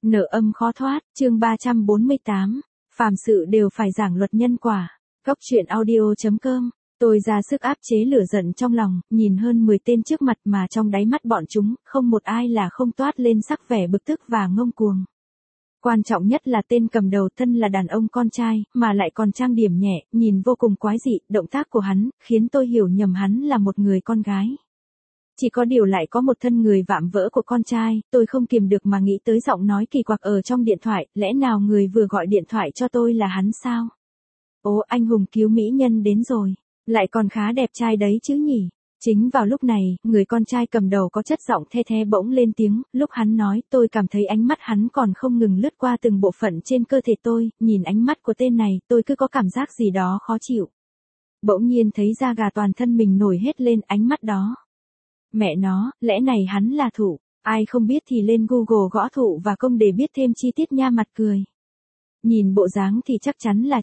Nợ âm khó thoát, chương 348, phàm sự đều phải giảng luật nhân quả. Góc truyện audio.com. Tôi ra sức áp chế lửa giận trong lòng, nhìn hơn 10 tên trước mặt mà trong đáy mắt bọn chúng, không một ai là không toát lên sắc vẻ bực tức và ngông cuồng. Quan trọng nhất là tên cầm đầu thân là đàn ông con trai, mà lại còn trang điểm nhẹ, nhìn vô cùng quái dị, động tác của hắn, khiến tôi hiểu nhầm hắn là một người con gái. Chỉ có điều lại có một thân người vạm vỡ của con trai, tôi không kiềm được mà nghĩ tới giọng nói kỳ quặc ở trong điện thoại, lẽ nào người vừa gọi điện thoại cho tôi là hắn sao? Ồ, anh hùng cứu mỹ nhân đến rồi, lại còn khá đẹp trai đấy chứ nhỉ? Chính vào lúc này, người con trai cầm đầu có chất giọng the the bỗng lên tiếng, lúc hắn nói tôi cảm thấy ánh mắt hắn còn không ngừng lướt qua từng bộ phận trên cơ thể tôi, nhìn ánh mắt của tên này tôi cứ có cảm giác gì đó khó chịu. Bỗng nhiên thấy da gà toàn thân mình nổi hết lên ánh mắt đó. Mẹ nó, lẽ này hắn là Thụ, ai không biết thì lên Google gõ Thụ và Công để biết thêm chi tiết nha, mặt cười. Nhìn bộ dáng thì chắc chắn là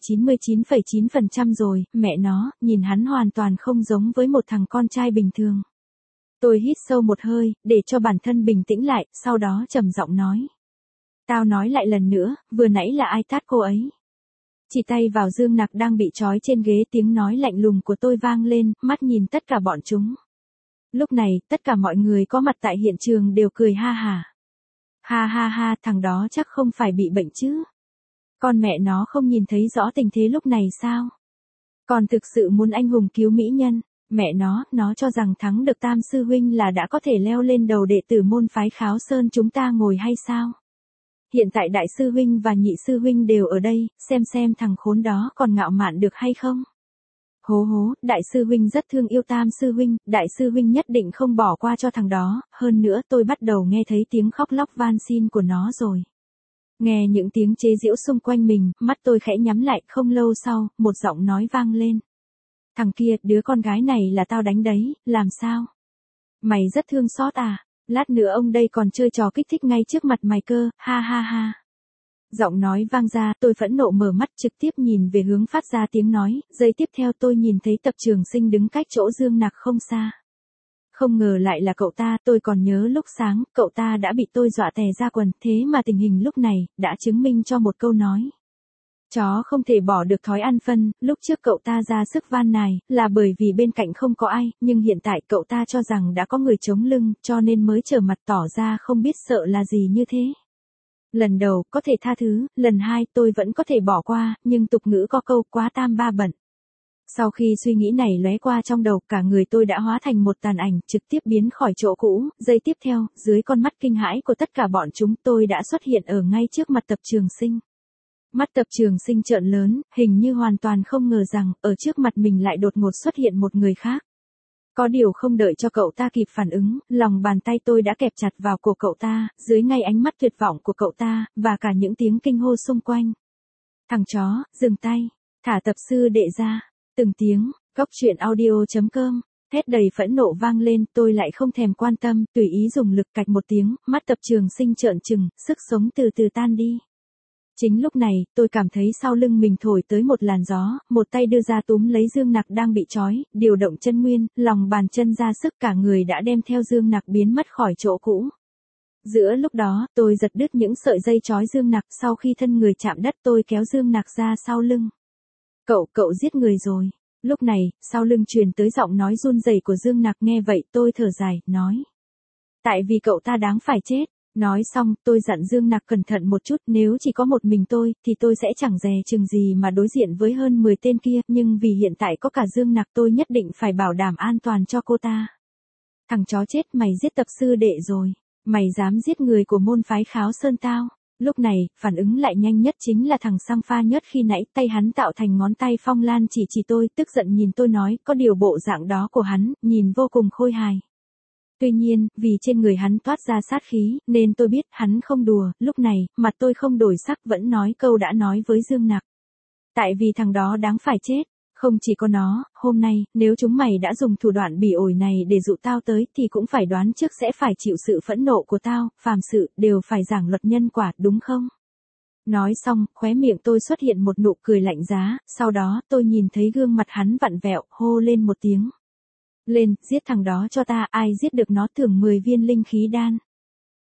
99,9% rồi, mẹ nó, nhìn hắn hoàn toàn không giống với một thằng con trai bình thường. Tôi hít sâu một hơi, để cho bản thân bình tĩnh lại, sau đó trầm giọng nói. Tao nói lại lần nữa, vừa nãy là ai tát cô ấy? Chỉ tay vào Dương Nặc đang bị trói trên ghế, tiếng nói lạnh lùng của tôi vang lên, mắt nhìn tất cả bọn chúng. Lúc này, tất cả mọi người có mặt tại hiện trường đều cười ha hả. Ha ha ha, thằng đó chắc không phải bị bệnh chứ. Con mẹ nó không nhìn thấy rõ tình thế lúc này sao? Còn thực sự muốn anh hùng cứu mỹ nhân, mẹ nó cho rằng thắng được Tam Sư Huynh là đã có thể leo lên đầu đệ tử môn phái Kháo Sơn chúng ta ngồi hay sao? Hiện tại Đại Sư Huynh và Nhị Sư Huynh đều ở đây, xem thằng khốn đó còn ngạo mạn được hay không? Hố, Đại Sư Huynh rất thương yêu Tam Sư Huynh, Đại Sư Huynh nhất định không bỏ qua cho thằng đó, hơn nữa tôi bắt đầu nghe thấy tiếng khóc lóc van xin của nó rồi. Nghe những tiếng chế giễu xung quanh mình, mắt tôi khẽ nhắm lại, không lâu sau, một giọng nói vang lên. Thằng kia, đứa con gái này là tao đánh đấy, làm sao? Mày rất thương xót à? Lát nữa ông đây còn chơi trò kích thích ngay trước mặt mày cơ, ha ha ha. Giọng nói vang ra, tôi phẫn nộ mở mắt trực tiếp nhìn về hướng phát ra tiếng nói, giây tiếp theo tôi nhìn thấy Tập Trường Sinh đứng cách chỗ Dương Nặc không xa. Không ngờ lại là cậu ta, tôi còn nhớ lúc sáng, cậu ta đã bị tôi dọa tè ra quần, thế mà tình hình lúc này, đã chứng minh cho một câu nói. Chó không thể bỏ được thói ăn phân, lúc trước cậu ta ra sức van nài, là bởi vì bên cạnh không có ai, nhưng hiện tại cậu ta cho rằng đã có người chống lưng, cho nên mới trở mặt tỏ ra không biết sợ là gì như thế. Lần đầu, có thể tha thứ, lần hai tôi vẫn có thể bỏ qua, nhưng tục ngữ có câu quá tam ba bận. Sau khi suy nghĩ này lóe qua trong đầu, cả người tôi đã hóa thành một tàn ảnh, trực tiếp biến khỏi chỗ cũ, giây tiếp theo, dưới con mắt kinh hãi của tất cả bọn chúng tôi đã xuất hiện ở ngay trước mặt Tập Trường Sinh. Mắt Tập Trường Sinh trợn lớn, hình như hoàn toàn không ngờ rằng, ở trước mặt mình lại đột ngột xuất hiện một người khác. Có điều không đợi cho cậu ta kịp phản ứng, lòng bàn tay tôi đã kẹp chặt vào cổ cậu ta, dưới ngay ánh mắt tuyệt vọng của cậu ta, và cả những tiếng kinh hô xung quanh. Thằng chó, dừng tay, thả Tập sư đệ ra, từng tiếng, góc truyện audio.com, thét đầy phẫn nộ vang lên, tôi lại không thèm quan tâm, tùy ý dùng lực cạch một tiếng, mắt Tập Trường Sinh trợn trừng, sức sống từ từ tan đi. Chính lúc này, tôi cảm thấy sau lưng mình thổi tới một làn gió, một tay đưa ra túm lấy Dương Nặc đang bị trói, điều động chân nguyên, lòng bàn chân ra sức, cả người đã đem theo Dương Nặc biến mất khỏi chỗ cũ. Giữa lúc đó, tôi giật đứt những sợi dây trói Dương Nặc, sau khi thân người chạm đất tôi kéo Dương Nặc ra sau lưng. Cậu giết người rồi. Lúc này, sau lưng truyền tới giọng nói run rẩy của Dương Nặc, nghe vậy tôi thở dài, nói. Tại vì cậu ta đáng phải chết. Nói xong, tôi dặn Dương Nặc cẩn thận một chút, nếu chỉ có một mình tôi, thì tôi sẽ chẳng dè chừng gì mà đối diện với hơn 10 tên kia, nhưng vì hiện tại có cả Dương Nặc tôi nhất định phải bảo đảm an toàn cho cô ta. Thằng chó chết, mày giết Tập sư đệ rồi. Mày dám giết người của môn phái Kháo Sơn tao. Lúc này, phản ứng lại nhanh nhất chính là thằng Sang Pha Nhớt, khi nãy tay hắn tạo thành ngón tay phong lan chỉ tôi, tức giận nhìn tôi nói, có điều bộ dạng đó của hắn, nhìn vô cùng khôi hài. Tuy nhiên, vì trên người hắn toát ra sát khí, nên tôi biết hắn không đùa, lúc này, mặt tôi không đổi sắc vẫn nói câu đã nói với Dương Nặc. Tại vì thằng đó đáng phải chết, không chỉ có nó, hôm nay, nếu chúng mày đã dùng thủ đoạn bỉ ổi này để dụ tao tới thì cũng phải đoán trước sẽ phải chịu sự phẫn nộ của tao, phàm sự, đều phải giảng luật nhân quả, đúng không? Nói xong, khóe miệng tôi xuất hiện một nụ cười lạnh giá, sau đó tôi nhìn thấy gương mặt hắn vặn vẹo, hô lên một tiếng. Lên, giết thằng đó cho ta, ai giết được nó thưởng 10 viên linh khí đan.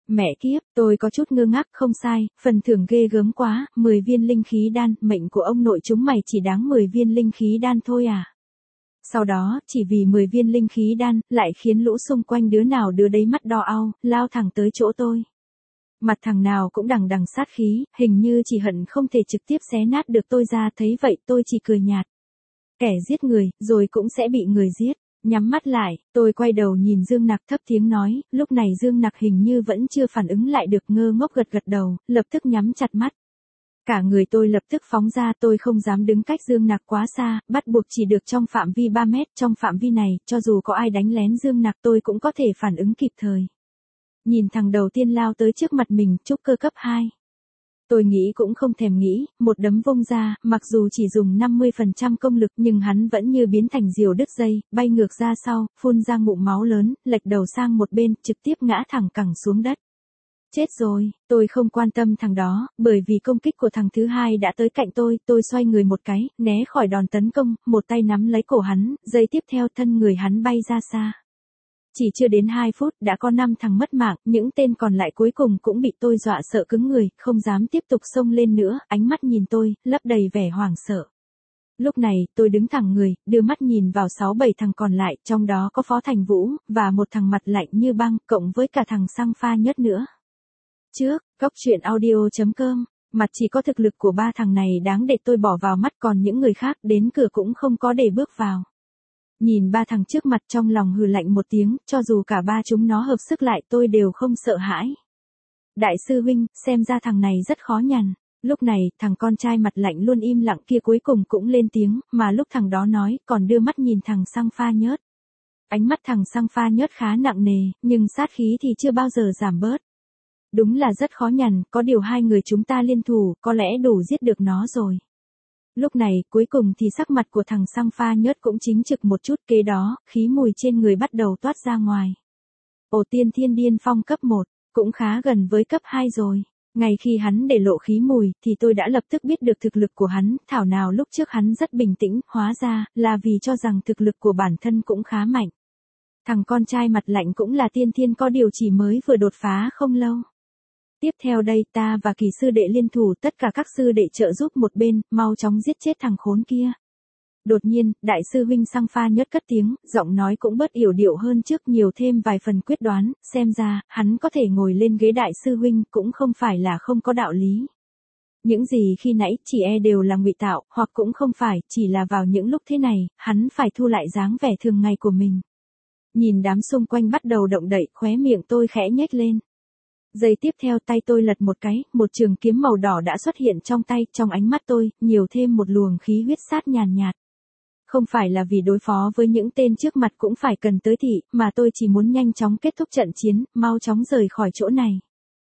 Mẹ kiếp, tôi có chút ngơ ngác, không sai, phần thưởng ghê gớm quá, 10 viên linh khí đan, mệnh của ông nội chúng mày chỉ đáng 10 viên linh khí đan thôi à. Sau đó, chỉ vì 10 viên linh khí đan, lại khiến lũ xung quanh đứa nào đứa đấy mắt đỏ au, lao thẳng tới chỗ tôi. Mặt thằng nào cũng đằng đằng sát khí, hình như chỉ hận không thể trực tiếp xé nát được tôi ra, thấy vậy tôi chỉ cười nhạt. Kẻ giết người, rồi cũng sẽ bị người giết. Nhắm mắt lại, tôi quay đầu nhìn Dương Nặc thấp tiếng nói, lúc này Dương Nặc hình như vẫn chưa phản ứng lại được, ngơ ngốc gật gật đầu, lập tức nhắm chặt mắt. Cả người tôi lập tức phóng ra, tôi không dám đứng cách Dương Nặc quá xa, bắt buộc chỉ được trong phạm vi 3 mét, trong phạm vi này, cho dù có ai đánh lén Dương Nặc tôi cũng có thể phản ứng kịp thời. Nhìn thằng đầu tiên lao tới trước mặt mình, trúc cơ cấp 2. Tôi nghĩ cũng không thèm nghĩ, một đấm vung ra, mặc dù chỉ dùng 50% công lực nhưng hắn vẫn như biến thành diều đứt dây, bay ngược ra sau, phun ra ngụm máu lớn, lệch đầu sang một bên, trực tiếp ngã thẳng cẳng xuống đất. Chết rồi, tôi không quan tâm thằng đó, bởi vì công kích của thằng thứ hai đã tới cạnh tôi xoay người một cái, né khỏi đòn tấn công, một tay nắm lấy cổ hắn, giây tiếp theo thân người hắn bay ra xa. Chỉ chưa đến 2 phút đã có 5 thằng mất mạng, những tên còn lại cuối cùng cũng bị tôi dọa sợ cứng người, không dám tiếp tục xông lên nữa, ánh mắt nhìn tôi, lấp đầy vẻ hoảng sợ. Lúc này, tôi đứng thẳng người, đưa mắt nhìn vào 6-7 thằng còn lại, trong đó có Phó Thành Vũ, và một thằng mặt lạnh như băng, cộng với cả thằng xăng pha nhất nữa. Trước, goctruyện.audio.com, mặt chỉ có thực lực của 3 thằng này đáng để tôi bỏ vào mắt, còn những người khác đến cửa cũng không có để bước vào. Nhìn 3 thằng trước mặt trong lòng hừ lạnh một tiếng, cho dù cả 3 chúng nó hợp sức lại tôi đều không sợ hãi. Đại sư huynh, xem ra thằng này rất khó nhằn. Lúc này, thằng con trai mặt lạnh luôn im lặng kia cuối cùng cũng lên tiếng, mà lúc thằng đó nói, còn đưa mắt nhìn thằng xăng pha nhớt. Ánh mắt thằng xăng pha nhớt khá nặng nề, nhưng sát khí thì chưa bao giờ giảm bớt. Đúng là rất khó nhằn, có điều 2 người chúng ta liên thủ, có lẽ đủ giết được nó rồi. Lúc này, cuối cùng thì sắc mặt của thằng xăng pha nhớt cũng chính trực một chút, kế đó, khí mùi trên người bắt đầu toát ra ngoài. Ồ, tiên thiên điên phong cấp 1, cũng khá gần với cấp 2 rồi. Ngay khi hắn để lộ khí mùi, thì tôi đã lập tức biết được thực lực của hắn, thảo nào lúc trước hắn rất bình tĩnh, hóa ra, là vì cho rằng thực lực của bản thân cũng khá mạnh. Thằng con trai mặt lạnh cũng là tiên thiên, có điều chỉ mới vừa đột phá không lâu. Tiếp theo đây ta và Kỳ sư đệ liên thủ, tất cả các sư đệ trợ giúp một bên, mau chóng giết chết thằng khốn kia. Đột nhiên, đại sư huynh xăng pha nhớt cất tiếng, giọng nói cũng bớt yểu điệu hơn trước, nhiều thêm vài phần quyết đoán, xem ra, hắn có thể ngồi lên ghế đại sư huynh cũng không phải là không có đạo lý. Những gì khi nãy chỉ đều là ngụy tạo, hoặc cũng không phải, chỉ là vào những lúc thế này, hắn phải thu lại dáng vẻ thường ngày của mình. Nhìn đám xung quanh bắt đầu động đậy, khóe miệng tôi khẽ nhếch lên. Giây tiếp theo tay tôi lật một cái, một trường kiếm màu đỏ đã xuất hiện trong tay, trong ánh mắt tôi, nhiều thêm một luồng khí huyết sát nhàn nhạt. Không phải là vì đối phó với những tên trước mặt cũng phải cần tới thị, mà tôi chỉ muốn nhanh chóng kết thúc trận chiến, mau chóng rời khỏi chỗ này.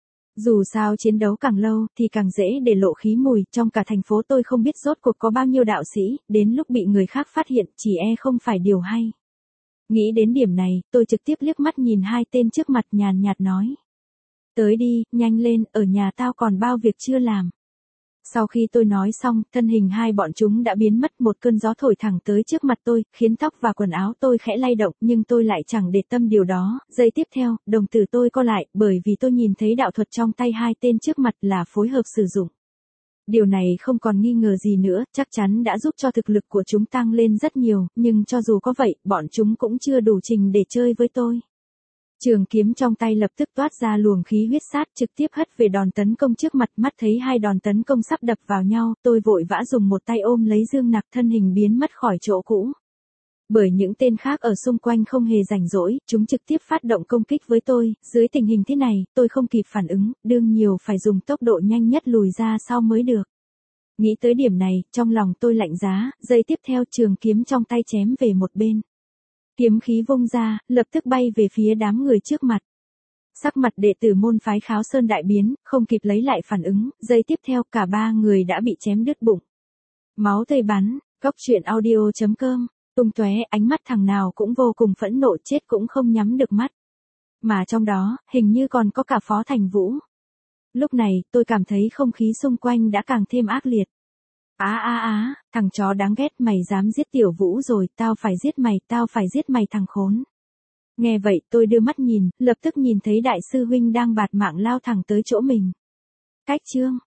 Dù sao chiến đấu càng lâu thì càng dễ để lộ khí mùi, trong cả thành phố tôi không biết rốt cuộc có bao nhiêu đạo sĩ, đến lúc bị người khác phát hiện chỉ không phải điều hay. Nghĩ đến điểm này, tôi trực tiếp liếc mắt nhìn 2 tên trước mặt nhàn nhạt nói. Tới đi, nhanh lên, ở nhà tao còn bao việc chưa làm. Sau khi tôi nói xong, thân hình 2 bọn chúng đã biến mất, một cơn gió thổi thẳng tới trước mặt tôi, khiến tóc và quần áo tôi khẽ lay động, nhưng tôi lại chẳng để tâm điều đó. Giây tiếp theo, đồng tử tôi co lại, bởi vì tôi nhìn thấy đạo thuật trong tay 2 tên trước mặt là phối hợp sử dụng. Điều này không còn nghi ngờ gì nữa, chắc chắn đã giúp cho thực lực của chúng tăng lên rất nhiều, nhưng cho dù có vậy, bọn chúng cũng chưa đủ trình để chơi với tôi. Trường kiếm trong tay lập tức toát ra luồng khí huyết sát, trực tiếp hất về đòn tấn công trước mặt, mắt thấy 2 đòn tấn công sắp đập vào nhau, tôi vội vã dùng một tay ôm lấy Dương Nặc, thân hình biến mất khỏi chỗ cũ. Bởi những tên khác ở xung quanh không hề rảnh rỗi, chúng trực tiếp phát động công kích với tôi, dưới tình hình thế này, tôi không kịp phản ứng, đương nhiều phải dùng tốc độ nhanh nhất lùi ra sau mới được. Nghĩ tới điểm này, trong lòng tôi lạnh giá, giây tiếp theo trường kiếm trong tay chém về một bên. Kiếm khí vung ra, lập tức bay về phía đám người trước mặt. Sắc mặt đệ tử môn phái Kháo Sơn đại biến, không kịp lấy lại phản ứng, giây tiếp theo cả 3 người đã bị chém đứt bụng. Máu tươi bắn, goctruyện.audio.com, tung tóe, ánh mắt thằng nào cũng vô cùng phẫn nộ, chết cũng không nhắm được mắt. Mà trong đó, hình như còn có cả Phó Thành Vũ. Lúc này, tôi cảm thấy không khí xung quanh đã càng thêm ác liệt. Thằng chó đáng ghét, mày dám giết Tiểu Vũ rồi, tao phải giết mày thằng khốn. Nghe vậy tôi đưa mắt nhìn, lập tức nhìn thấy đại sư huynh đang bạt mạng lao thẳng tới chỗ mình. Cách chương